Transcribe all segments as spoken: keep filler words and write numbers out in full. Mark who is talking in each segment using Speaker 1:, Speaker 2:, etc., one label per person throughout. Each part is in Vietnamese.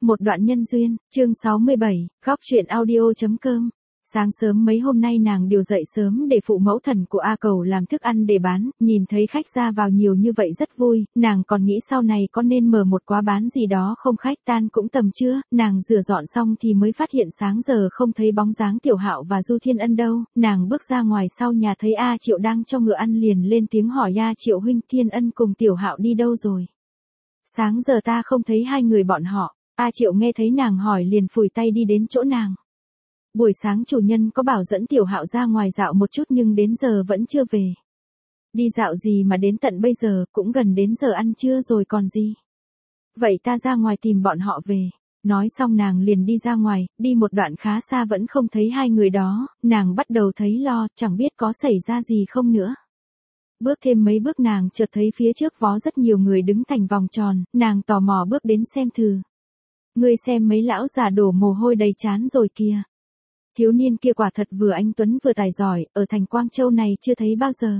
Speaker 1: Một đoạn nhân duyên, chương sáu mươi bảy, góc truyện audio.com. Sáng sớm mấy hôm nay nàng điều dậy sớm để phụ mẫu thần của A Cầu làm thức ăn để bán, nhìn thấy khách ra vào nhiều như vậy rất vui, nàng còn nghĩ sau này có nên mở một quán bán gì đó không. Khách tan cũng tầm trưa, nàng rửa dọn xong thì mới phát hiện sáng giờ không thấy bóng dáng Tiểu Hạo và Du Thiên Ân đâu, nàng bước ra ngoài sau nhà thấy A Triệu đang cho ngựa ăn liền lên tiếng hỏi A Triệu huynh, Thiên Ân cùng Tiểu Hạo đi đâu rồi? Sáng giờ ta không thấy hai người bọn họ. A Triệu nghe thấy nàng hỏi liền phủi tay đi đến chỗ nàng. Buổi sáng chủ nhân có bảo dẫn Tiểu Hạo ra ngoài dạo một chút nhưng đến giờ vẫn chưa về. Đi dạo gì mà đến tận bây giờ, cũng gần đến giờ ăn trưa rồi còn gì. Vậy ta ra ngoài tìm bọn họ về. Nói xong nàng liền đi ra ngoài, đi một đoạn khá xa vẫn không thấy hai người đó, nàng bắt đầu thấy lo, chẳng biết có xảy ra gì không nữa. Bước thêm mấy bước nàng chợt thấy phía trước vó rất nhiều người đứng thành vòng tròn, nàng tò mò bước đến xem thử. Ngươi xem mấy lão già đổ mồ hôi đầy trán rồi kìa. Thiếu niên kia quả thật vừa anh tuấn vừa tài giỏi, ở thành Quang Châu này chưa thấy bao giờ.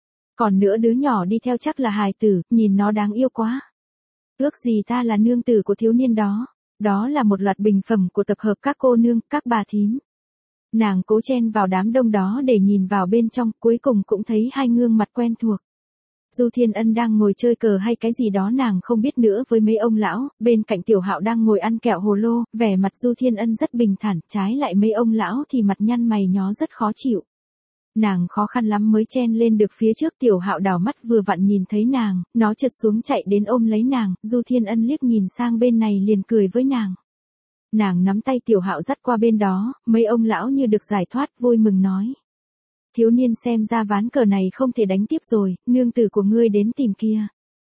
Speaker 1: Còn nữa đứa nhỏ đi theo chắc là hài tử, nhìn nó đáng yêu quá. Ước gì ta là nương tử của thiếu niên đó. Đó là một loạt bình phẩm của tập hợp các cô nương, các bà thím. Nàng cố chen vào đám đông đó để nhìn vào bên trong, cuối cùng cũng thấy hai gương mặt quen thuộc. Du Thiên Ân đang ngồi chơi cờ hay cái gì đó nàng không biết nữa với mấy ông lão, bên cạnh Tiểu Hạo đang ngồi ăn kẹo hồ lô, vẻ mặt Du Thiên Ân rất bình thản, trái lại mấy ông lão thì mặt nhăn mày nhó rất khó chịu. Nàng khó khăn lắm mới chen lên được phía trước, Tiểu Hạo đảo mắt vừa vặn nhìn thấy nàng, nó trượt xuống chạy đến ôm lấy nàng, Du Thiên Ân liếc nhìn sang bên này liền cười với nàng. Nàng nắm tay Tiểu Hạo dắt qua bên đó, mấy ông lão như được giải thoát vui mừng nói. Thiếu niên xem ra ván cờ này không thể đánh tiếp rồi, nương tử của ngươi đến tìm kia.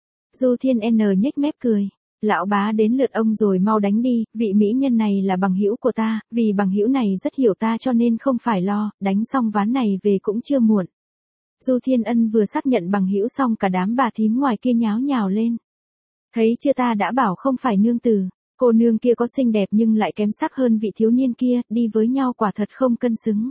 Speaker 1: Du Thiên N nhếch mép cười. Lão bá đến lượt ông rồi, mau đánh đi, vị mỹ nhân này là bằng hữu của ta, vì bằng hữu này rất hiểu ta cho nên không phải lo, đánh xong ván này về cũng chưa muộn. Du Thiên Ân vừa xác nhận bằng hữu xong cả đám bà thím ngoài kia nháo nhào lên. Thấy chưa, ta đã bảo không phải nương tử, cô nương kia có xinh đẹp nhưng lại kém sắc hơn vị thiếu niên kia, đi với nhau quả thật không cân xứng.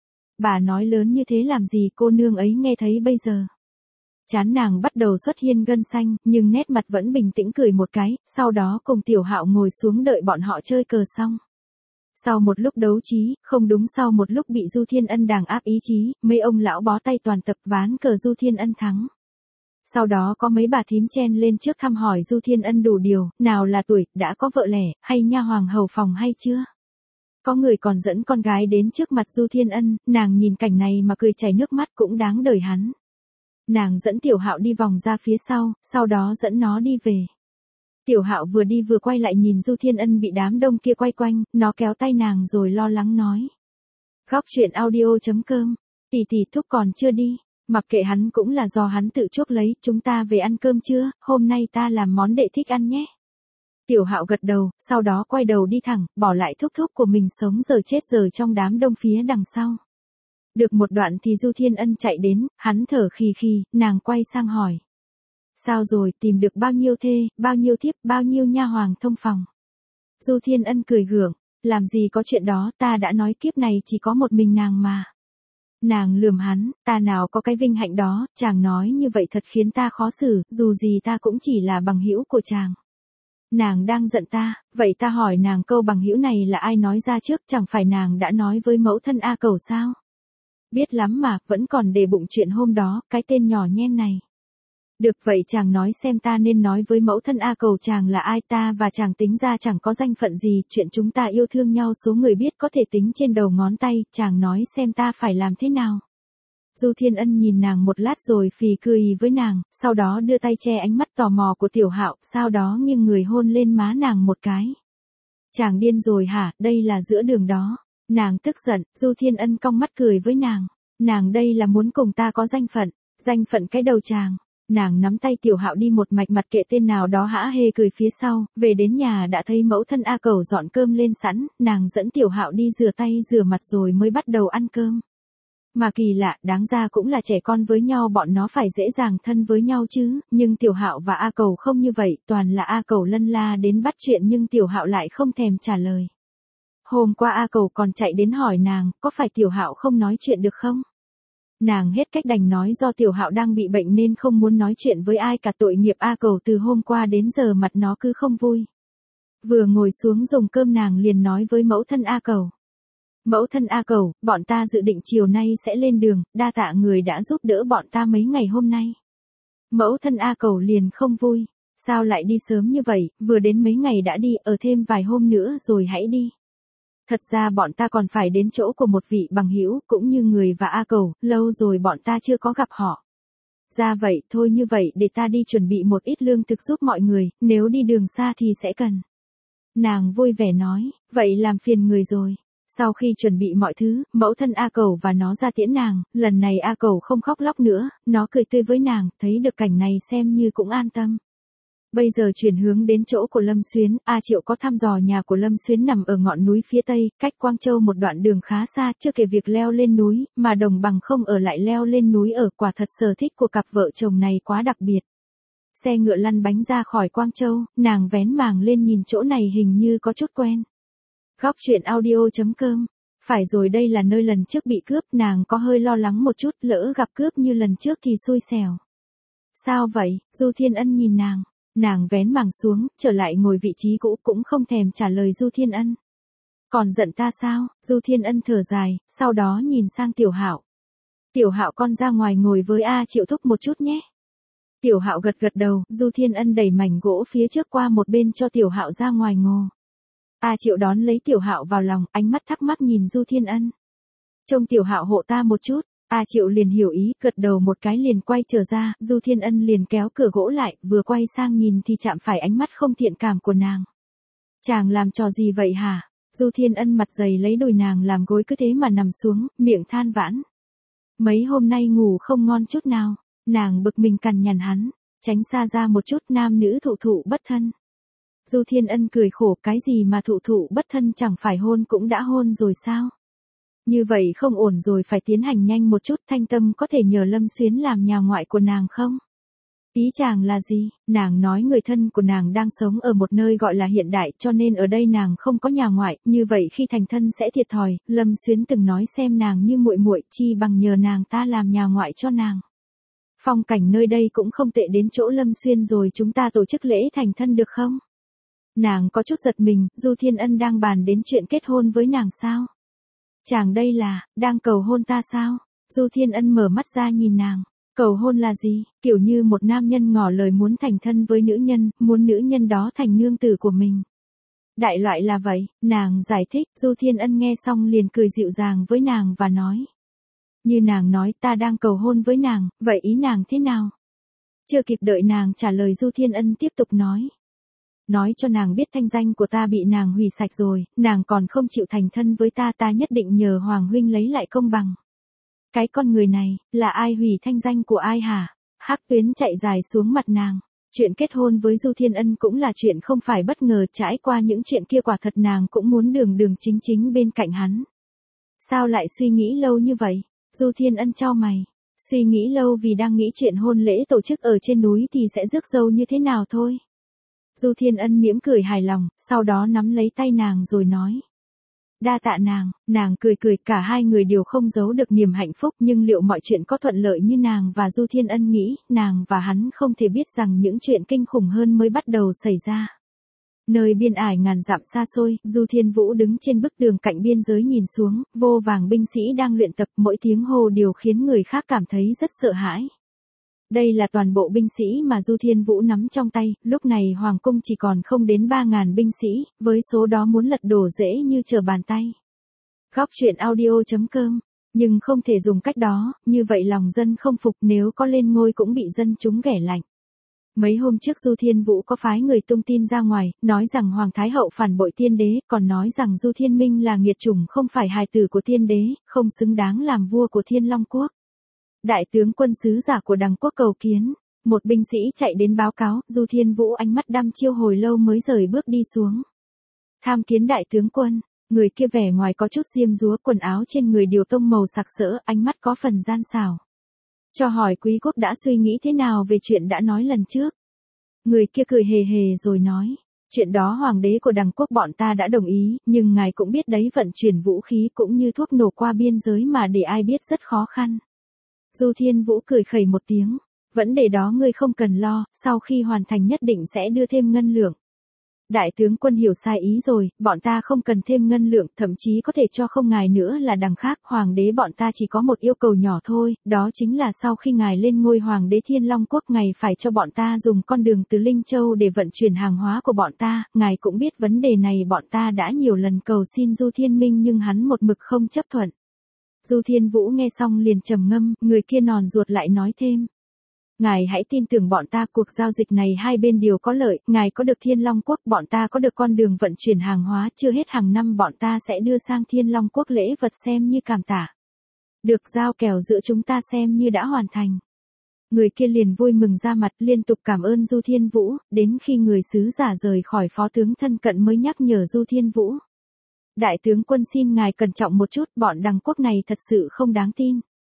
Speaker 1: Bà nói lớn như thế làm gì, cô nương ấy nghe thấy bây giờ. Chán nàng bắt đầu xuất hiện gân xanh, nhưng nét mặt vẫn bình tĩnh cười một cái, sau đó cùng Tiểu Hạo ngồi xuống đợi bọn họ chơi cờ xong. Sau một lúc đấu trí, không đúng sau một lúc bị Du Thiên Ân đàn áp ý chí, mấy ông lão bó tay toàn tập ván cờ Du Thiên Ân thắng. Sau đó có mấy bà thím chen lên trước thăm hỏi Du Thiên Ân đủ điều, nào là tuổi, đã có vợ lẻ, hay nha hoàng hầu phòng hay chưa. Có người còn dẫn con gái đến trước mặt Du Thiên Ân, nàng nhìn cảnh này mà cười chảy nước mắt, cũng đáng đời hắn. Nàng dẫn Tiểu Hạo đi vòng ra phía sau, sau đó dẫn nó đi về. Tiểu Hạo vừa đi vừa quay lại nhìn Du Thiên Ân bị đám đông kia quay quanh, nó kéo tay nàng rồi lo lắng nói. Góc truyện audio.com, tỷ tỷ thúc còn chưa đi, mặc kệ hắn, cũng là do hắn tự chuốc lấy, chúng ta về ăn cơm chưa, hôm nay ta làm món đệ thích ăn nhé. Tiểu Hạo gật đầu, sau đó quay đầu đi thẳng, bỏ lại thúc thúc của mình sống giờ chết giờ trong đám đông phía đằng sau. Được một đoạn thì Du Thiên Ân chạy đến, hắn thở khì khì, nàng quay sang hỏi. Sao rồi, tìm được bao nhiêu thê, bao nhiêu thiếp, bao nhiêu nha hoàng thông phòng? Du Thiên Ân cười gượng, làm gì có chuyện đó, ta đã nói kiếp này chỉ có một mình nàng mà. Nàng lườm hắn, ta nào có cái vinh hạnh đó, chàng nói như vậy thật khiến ta khó xử, dù gì ta cũng chỉ là bằng hữu của chàng. Nàng đang giận ta, vậy ta hỏi nàng câu bằng hữu này là ai nói ra trước, chẳng phải nàng đã nói với mẫu thân A Cầu sao? Biết lắm mà, vẫn còn để bụng chuyện hôm đó, cái tên nhỏ nhen này. Được vậy chàng nói xem ta nên nói với mẫu thân A Cầu chàng là ai, ta và chàng tính ra chẳng có danh phận gì, chuyện chúng ta yêu thương nhau số người biết có thể tính trên đầu ngón tay, chàng nói xem ta phải làm thế nào. Du Thiên Ân nhìn nàng một lát rồi phì cười với nàng, sau đó đưa tay che ánh mắt tò mò của Tiểu Hạo, sau đó nghiêng người hôn lên má nàng một cái. Chàng điên rồi hả, đây là giữa đường đó. Nàng tức giận, Du Thiên Ân cong mắt cười với nàng. Nàng đây là muốn cùng ta có danh phận, danh phận cái đầu chàng. Nàng nắm tay Tiểu Hạo đi một mạch mặt kệ tên nào đó hã hê cười phía sau, về đến nhà đã thấy mẫu thân A Cầu dọn cơm lên sẵn, nàng dẫn Tiểu Hạo đi rửa tay rửa mặt rồi mới bắt đầu ăn cơm. Mà kỳ lạ, đáng ra cũng là trẻ con với nhau bọn nó phải dễ dàng thân với nhau chứ, nhưng Tiểu Hạo và A Cầu không như vậy, toàn là A Cầu lân la đến bắt chuyện nhưng Tiểu Hạo lại không thèm trả lời. Hôm qua A Cầu còn chạy đến hỏi nàng, có phải Tiểu Hạo không nói chuyện được không? Nàng hết cách đành nói do Tiểu Hạo đang bị bệnh nên không muốn nói chuyện với ai cả, tội nghiệp A Cầu từ hôm qua đến giờ mặt nó cứ không vui. Vừa ngồi xuống dùng cơm nàng liền nói với mẫu thân A Cầu. Mẫu thân A Cầu, bọn ta dự định chiều nay sẽ lên đường, đa tạ người đã giúp đỡ bọn ta mấy ngày hôm nay. Mẫu thân A Cầu liền không vui. Sao lại đi sớm như vậy, vừa đến mấy ngày đã đi, ở thêm vài hôm nữa rồi hãy đi. Thật ra bọn ta còn phải đến chỗ của một vị bằng hữu cũng như người và A Cầu, lâu rồi bọn ta chưa có gặp họ. Ra vậy, thôi như vậy để ta đi chuẩn bị một ít lương thực giúp mọi người, nếu đi đường xa thì sẽ cần. Nàng vui vẻ nói, vậy làm phiền người rồi. Sau khi chuẩn bị mọi thứ, mẫu thân A Cầu và nó ra tiễn nàng, lần này A Cầu không khóc lóc nữa, nó cười tươi với nàng, thấy được cảnh này xem như cũng an tâm. Bây giờ chuyển hướng đến chỗ của Lâm Xuyến, A Triệu có thăm dò nhà của Lâm Xuyến nằm ở ngọn núi phía tây, cách Quang Châu một đoạn đường khá xa, chưa kể việc leo lên núi, mà Đồng Bằng không ở lại leo lên núi ở, quả thật sở thích của cặp vợ chồng này quá đặc biệt. Xe ngựa lăn bánh ra khỏi Quang Châu, nàng vén màng lên nhìn chỗ này hình như có chút quen. Góc truyện audio chấm com. Phải rồi, đây là nơi lần trước bị cướp, nàng có hơi lo lắng một chút, lỡ gặp cướp như lần trước thì xui xẻo. Sao vậy? Du Thiên Ân nhìn nàng. Nàng vén màng xuống, trở lại ngồi vị trí cũ, cũng không thèm trả lời Du Thiên Ân. Còn giận ta sao? Du Thiên Ân thở dài, sau đó nhìn sang Tiểu Hạo. Tiểu Hạo, con ra ngoài ngồi với A Triệu thúc một chút nhé. Tiểu Hạo gật gật đầu, Du Thiên Ân đẩy mảnh gỗ phía trước qua một bên cho Tiểu Hạo ra ngoài ngồi. A Triệu đón lấy Tiểu Hạo vào lòng, ánh mắt thắc mắc nhìn Du Thiên Ân. Trông Tiểu Hạo hộ ta một chút. A Triệu liền hiểu ý, gật đầu một cái liền quay trở ra, Du Thiên Ân liền kéo cửa gỗ lại, vừa quay sang nhìn thì chạm phải ánh mắt không thiện cảm của nàng. Chàng làm trò gì vậy hả? Du Thiên Ân mặt dày lấy đùi nàng làm gối, cứ thế mà nằm xuống, miệng than vãn. Mấy hôm nay ngủ không ngon chút nào, nàng bực mình cằn nhằn hắn, tránh xa ra một chút, nam nữ thụ thụ bất thân. Du Thiên Ân cười khổ, cái gì mà thụ thụ bất thân, chẳng phải hôn cũng đã hôn rồi sao? Như vậy không ổn rồi, phải tiến hành nhanh một chút. Thanh Tâm có thể nhờ Lâm Xuyến làm nhà ngoại của nàng không? Ý chàng là gì? Nàng nói người thân của nàng đang sống ở một nơi gọi là hiện đại, cho nên ở đây nàng không có nhà ngoại, như vậy khi thành thân sẽ thiệt thòi. Lâm Xuyến từng nói xem nàng như muội muội, chi bằng nhờ nàng ta làm nhà ngoại cho nàng. Phong cảnh nơi đây cũng không tệ, đến chỗ Lâm Xuyên rồi chúng ta tổ chức lễ thành thân được không? Nàng có chút giật mình, Du Thiên Ân đang bàn đến chuyện kết hôn với nàng sao? Chàng đây là, đang cầu hôn ta sao? Du Thiên Ân mở mắt ra nhìn nàng. Cầu hôn là gì? Kiểu như một nam nhân ngỏ lời muốn thành thân với nữ nhân, muốn nữ nhân đó thành nương tử của mình. Đại loại là vậy, nàng giải thích. Du Thiên Ân nghe xong liền cười dịu dàng với nàng và nói. Như nàng nói, ta đang cầu hôn với nàng, vậy ý nàng thế nào? Chưa kịp đợi nàng trả lời, Du Thiên Ân tiếp tục nói. Nói cho nàng biết thanh danh của ta bị nàng hủy sạch rồi, nàng còn không chịu thành thân với ta, ta nhất định nhờ Hoàng huynh lấy lại công bằng. Cái con người này, là ai hủy thanh danh của ai hả? Hắc tuyến chạy dài xuống mặt nàng. Chuyện kết hôn với Du Thiên Ân cũng là chuyện không phải bất ngờ, trải qua những chuyện kia quả thật nàng cũng muốn đường đường chính chính bên cạnh hắn. Sao lại suy nghĩ lâu như vậy? Du Thiên Ân chau mày. Suy nghĩ lâu vì đang nghĩ chuyện hôn lễ tổ chức ở trên núi thì sẽ rước dâu như thế nào thôi. Du Thiên Ân mỉm cười hài lòng, sau đó nắm lấy tay nàng rồi nói. Đa tạ nàng. Nàng cười cười, cả hai người đều không giấu được niềm hạnh phúc, nhưng liệu mọi chuyện có thuận lợi như nàng và Du Thiên Ân nghĩ, nàng và hắn không thể biết rằng những chuyện kinh khủng hơn mới bắt đầu xảy ra. Nơi biên ải ngàn dặm xa xôi, Du Thiên Vũ đứng trên bức tường cạnh biên giới nhìn xuống, vô vàng binh sĩ đang luyện tập, mỗi tiếng hô đều khiến người khác cảm thấy rất sợ hãi. Đây là toàn bộ binh sĩ mà Du Thiên Vũ nắm trong tay, lúc này Hoàng cung chỉ còn không đến ba ngàn binh sĩ, với số đó muốn lật đổ dễ như trở bàn tay. Góc truyện audio chấm com. Nhưng không thể dùng cách đó, như vậy lòng dân không phục, nếu có lên ngôi cũng bị dân chúng ghẻ lạnh. Mấy hôm trước Du Thiên Vũ có phái người tung tin ra ngoài, nói rằng Hoàng Thái Hậu phản bội tiên đế, còn nói rằng Du Thiên Minh là nghiệt chủng, không phải hài tử của tiên đế, không xứng đáng làm vua của Thiên Long Quốc. Đại tướng quân sứ giả của Đằng Quốc cầu kiến. Một binh sĩ chạy đến báo cáo, Du Thiên Vũ ánh mắt đăm chiêu hồi lâu mới rời bước đi xuống. Tham kiến đại tướng quân. Người kia vẻ ngoài có chút diêm dúa, quần áo trên người đều tông màu sặc sỡ, ánh mắt có phần gian xảo. Cho hỏi quý quốc đã suy nghĩ thế nào về chuyện đã nói lần trước. Người kia cười hề hề rồi nói. Chuyện đó hoàng đế của Đằng Quốc bọn ta đã đồng ý, nhưng ngài cũng biết đấy, vận chuyển vũ khí cũng như thuốc nổ qua biên giới mà để ai biết rất khó khăn. Du Thiên Vũ cười khẩy một tiếng. Vấn đề đó ngươi không cần lo, sau khi hoàn thành nhất định sẽ đưa thêm ngân lượng. Đại tướng quân hiểu sai ý rồi, bọn ta không cần thêm ngân lượng, thậm chí có thể cho không ngài nữa là đằng khác, hoàng đế bọn ta chỉ có một yêu cầu nhỏ thôi, đó chính là sau khi ngài lên ngôi hoàng đế Thiên Long Quốc ngài phải cho bọn ta dùng con đường từ Linh Châu để vận chuyển hàng hóa của bọn ta, ngài cũng biết vấn đề này bọn ta đã nhiều lần cầu xin Du Thiên Minh nhưng hắn một mực không chấp thuận. Du Thiên Vũ nghe xong liền trầm ngâm, người kia nòn ruột lại nói thêm. Ngài hãy tin tưởng bọn ta, cuộc giao dịch này hai bên đều có lợi, ngài có được Thiên Long Quốc, bọn ta có được con đường vận chuyển hàng hóa, chưa hết hàng năm bọn ta sẽ đưa sang Thiên Long Quốc lễ vật xem như cảm tạ. Được giao kèo giữa chúng ta xem như đã hoàn thành. Người kia liền vui mừng ra mặt liên tục cảm ơn Du Thiên Vũ, đến khi người sứ giả rời khỏi phó tướng thân cận mới nhắc nhở Du Thiên Vũ. Đại tướng quân xin ngài cẩn trọng một chút, bọn đằng quốc này thật sự không đáng tin.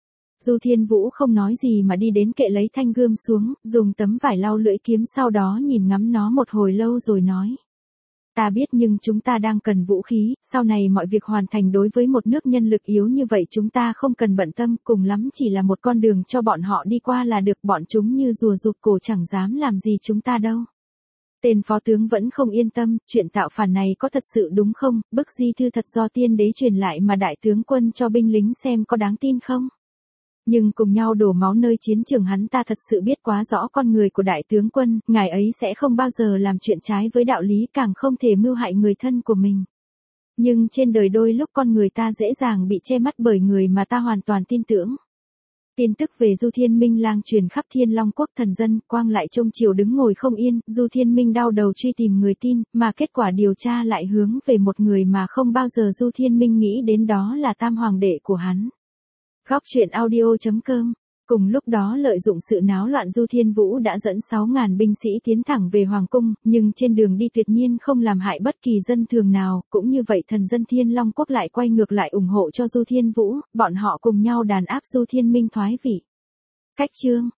Speaker 1: Du Thiên Vũ không nói gì mà đi đến kệ lấy thanh gươm xuống, dùng tấm vải lau lưỡi kiếm sau đó nhìn ngắm nó một hồi lâu rồi nói. Ta biết nhưng chúng ta đang cần vũ khí, sau này mọi việc hoàn thành đối với một nước nhân lực yếu như vậy chúng ta không cần bận tâm, cùng lắm chỉ là một con đường cho bọn họ đi qua là được, bọn chúng như rùa rụt cổ chẳng dám làm gì chúng ta đâu. Tên phó tướng vẫn không yên tâm, chuyện tạo phản này có thật sự đúng không, bức di thư thật do tiên đế truyền lại mà đại tướng quân cho binh lính xem có đáng tin không? Nhưng cùng nhau đổ máu nơi chiến trường hắn ta thật sự biết quá rõ con người của đại tướng quân, ngài ấy sẽ không bao giờ làm chuyện trái với đạo lý, càng không thể mưu hại người thân của mình. Nhưng trên đời đôi lúc con người ta dễ dàng bị che mắt bởi người mà ta hoàn toàn tin tưởng. Tin tức về Du Thiên Minh lang truyền khắp Thiên Long Quốc, thần dân quang lại trông chiều đứng ngồi không yên, Du Thiên Minh đau đầu truy tìm người tin, mà kết quả điều tra lại hướng về một người mà không bao giờ Du Thiên Minh nghĩ đến, đó là tam hoàng đệ của hắn. Góc truyện audio chấm com. Cùng lúc đó lợi dụng sự náo loạn Du Thiên Vũ đã dẫn sáu ngàn binh sĩ tiến thẳng về Hoàng Cung, nhưng trên đường đi tuyệt nhiên không làm hại bất kỳ dân thường nào, cũng như vậy thần dân Thiên Long Quốc lại quay ngược lại ủng hộ cho Du Thiên Vũ, bọn họ cùng nhau đàn áp Du Thiên Minh thoái vị. Cách chương